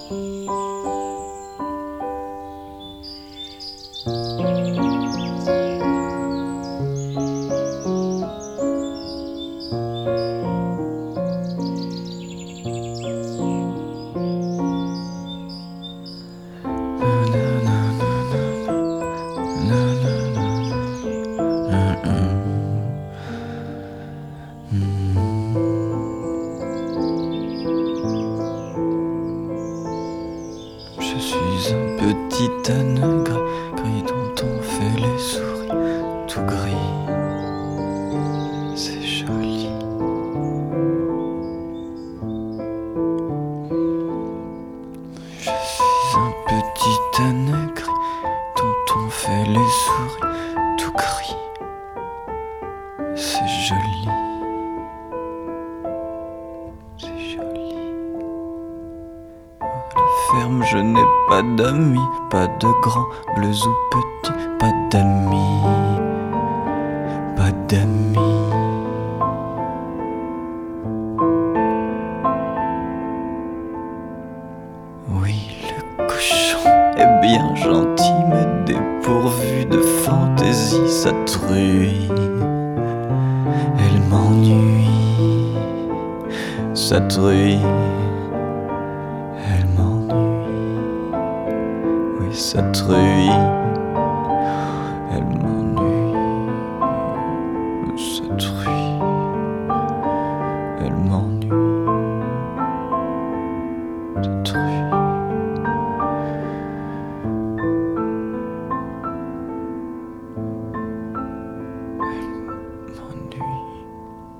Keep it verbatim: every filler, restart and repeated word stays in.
Je suis un petit âne gris, gris dont on fait les souris, tout gris, c'est joli. Je suis un petit âne gris dont on fait les souris, tout gris, c'est joli. C'est joli. À la ferme, je n'ai pas d'amis, pas de grands, bleus ou petits, pas d'amis, pas d'amis. Oui, le cochon est bien gentil, mais dépourvu de fantaisie, sa truie, elle m'ennuie, sa truie, elle m'ennuie. Oui, sa truie,